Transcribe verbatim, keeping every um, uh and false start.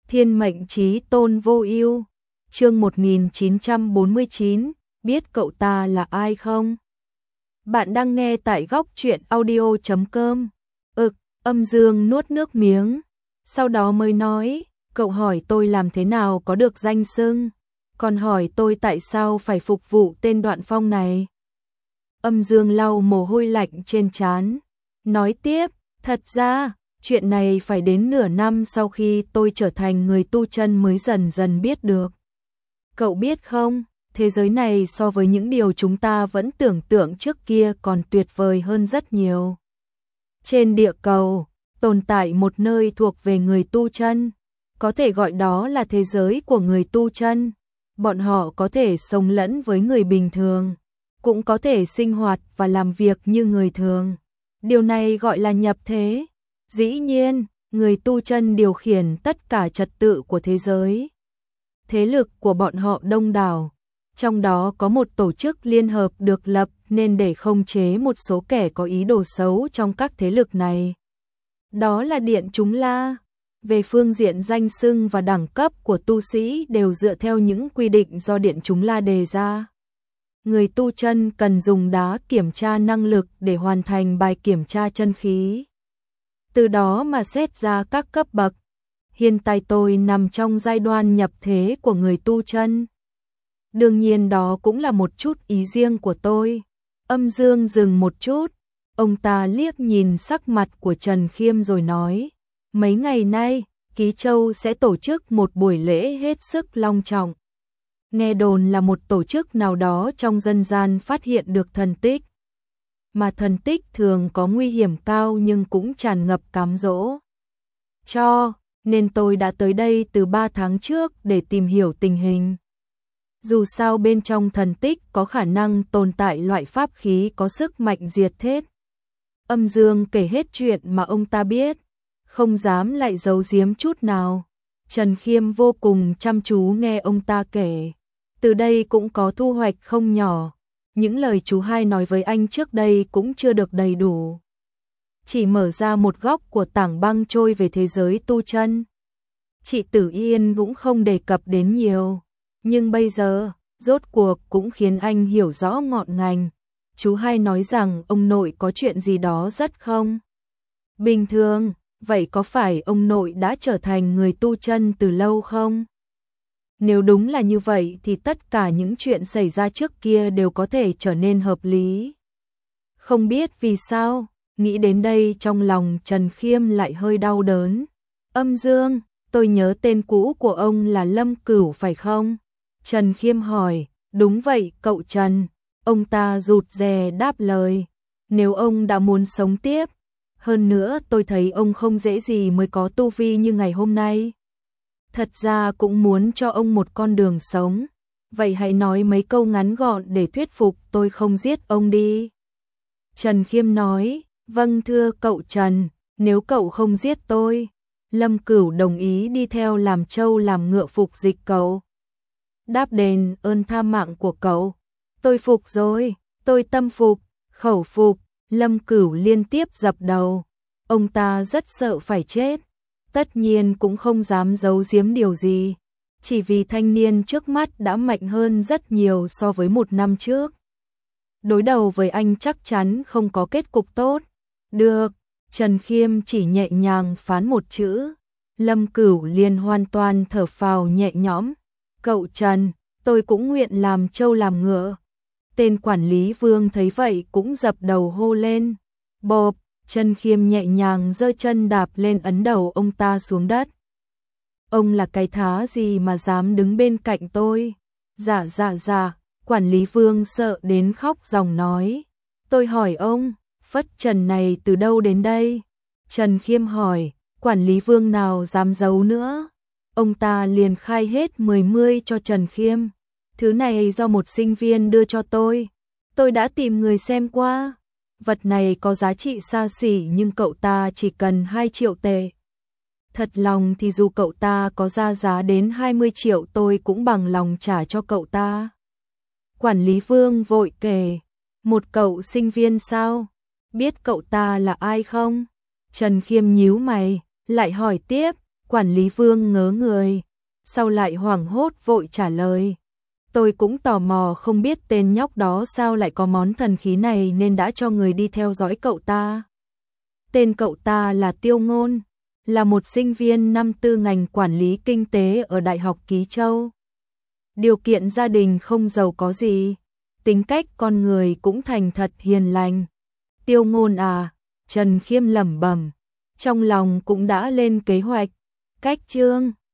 Thiên mệnh chí tôn vô ưu. Chương một nghìn chín trăm bốn mươi chín, biết cậu ta là ai không? Bạn đang nghe tại góc truyện audio chấm com. Ực, Âm Dương nuốt nước miếng, sau đó mới nói, cậu hỏi tôi làm thế nào có được danh xưng, còn hỏi tôi tại sao phải phục vụ tên Đoạn Phong này. Âm Dương lau mồ hôi lạnh trên trán, nói tiếp, thật ra, chuyện này phải đến nửa năm sau khi tôi trở thành người tu chân mới dần dần biết được. Cậu biết không, thế giới này so với những điều chúng ta vẫn tưởng tượng trước kia còn tuyệt vời hơn rất nhiều. Trên địa cầu, tồn tại một nơi thuộc về người tu chân, có thể gọi đó là thế giới của người tu chân. Bọn họ có thể sống lẫn với người bình thường, cũng có thể sinh hoạt và làm việc như người thường. Điều này gọi là nhập thế. Dĩ nhiên, người tu chân điều khiển tất cả trật tự của thế giới. Thế lực của bọn họ đông đảo, trong đó có một tổ chức liên hợp được lập nên để khống chế một số kẻ có ý đồ xấu trong các thế lực này. Đó là Điện Chúng La. Về phương diện danh xưng và đẳng cấp của tu sĩ đều dựa theo những quy định do Điện Chúng La đề ra. Người tu chân cần dùng đá kiểm tra năng lực để hoàn thành bài kiểm tra chân khí, từ đó mà xét ra các cấp bậc. Hiện tại tôi nằm trong giai đoạn nhập thế của người tu chân. Đương nhiên đó cũng là một chút ý riêng của tôi. Âm Dương dừng một chút, ông ta liếc nhìn sắc mặt của Trần Khiêm rồi nói, mấy ngày nay, Ký Châu sẽ tổ chức một buổi lễ hết sức long trọng. Nghe đồn là một tổ chức nào đó trong dân gian phát hiện được thần tích. Mà thần tích thường có nguy hiểm cao nhưng cũng tràn ngập cám dỗ. Cho, nên tôi đã tới đây từ ba tháng trước để tìm hiểu tình hình. Dù sao bên trong thần tích có khả năng tồn tại loại pháp khí có sức mạnh diệt hết. Âm Dương kể hết chuyện mà ông ta biết, không dám lại giấu giếm chút nào. Trần Khiêm vô cùng chăm chú nghe ông ta kể. Từ đây cũng có thu hoạch không nhỏ. Những lời chú hai nói với anh trước đây cũng chưa được đầy đủ. Chỉ mở ra một góc của tảng băng trôi về thế giới tu chân. Chị Tử Yên cũng không đề cập đến nhiều. Nhưng bây giờ, rốt cuộc cũng khiến anh hiểu rõ ngọn ngành. Chú hai nói rằng ông nội có chuyện gì đó rất không bình thường. Vậy có phải ông nội đã trở thành người tu chân từ lâu không? Nếu đúng là như vậy thì tất cả những chuyện xảy ra trước kia đều có thể trở nên hợp lý. Không biết vì sao, nghĩ đến đây trong lòng Trần Khiêm lại hơi đau đớn. Âm Dương, tôi nhớ tên cũ của ông là Lâm Cửu phải không? Trần Khiêm hỏi, đúng vậy cậu Trần. Ông ta rụt rè đáp lời, nếu ông đã muốn sống tiếp. Hơn nữa tôi thấy ông không dễ gì mới có tu vi như ngày hôm nay. Thật ra cũng muốn cho ông một con đường sống. Vậy hãy nói mấy câu ngắn gọn để thuyết phục tôi không giết ông đi. Trần Khiêm nói, vâng thưa cậu Trần, nếu cậu không giết tôi, Lâm Cửu đồng ý đi theo làm trâu làm ngựa phục dịch cậu. Đáp đền ơn tha mạng của cậu. Tôi phục rồi, tôi tâm phục, khẩu phục. Lâm Cửu liên tiếp dập đầu. Ông ta rất sợ phải chết. Tất nhiên cũng không dám giấu giếm điều gì. Chỉ vì thanh niên trước mắt đã mạnh hơn rất nhiều so với một năm trước. Đối đầu với anh chắc chắn không có kết cục tốt. Được, Trần Khiêm chỉ nhẹ nhàng phán một chữ. Lâm Cửu liền hoàn toàn thở phào nhẹ nhõm. Cậu Trần, tôi cũng nguyện làm trâu làm ngựa. Tên quản lý Vương thấy vậy cũng dập đầu hô lên. Bộp, Trần Khiêm nhẹ nhàng giơ chân đạp lên ấn đầu ông ta xuống đất. Ông là cái thá gì mà dám đứng bên cạnh tôi? Dạ dạ dạ, quản lý Vương sợ đến khóc ròng nói. Tôi hỏi ông, phất trần này từ đâu đến đây? Trần Khiêm hỏi, quản lý Vương nào dám giấu nữa? Ông ta liền khai hết mười mươi cho Trần Khiêm. Thứ này do một sinh viên đưa cho tôi. Tôi đã tìm người xem qua. Vật này có giá trị xa xỉ nhưng cậu ta chỉ cần hai triệu tệ. Thật lòng thì dù cậu ta có ra giá đến hai mươi triệu tôi cũng bằng lòng trả cho cậu ta. Quản lý Vương vội kể, một cậu sinh viên sao? Biết cậu ta là ai không? Trần Khiêm nhíu mày, lại hỏi tiếp, Quản lý Vương ngớ người, sau lại hoảng hốt vội trả lời. Tôi cũng tò mò không biết tên nhóc đó sao lại có món thần khí này nên đã cho người đi theo dõi cậu ta. Tên cậu ta là Tiêu Ngôn, là một sinh viên năm tư ngành quản lý kinh tế ở Đại học Ký Châu. Điều kiện gia đình không giàu có gì, tính cách con người cũng thành thật hiền lành. Tiêu Ngôn à, Trần Khiêm lẩm bẩm, trong lòng cũng đã lên kế hoạch. Cách chương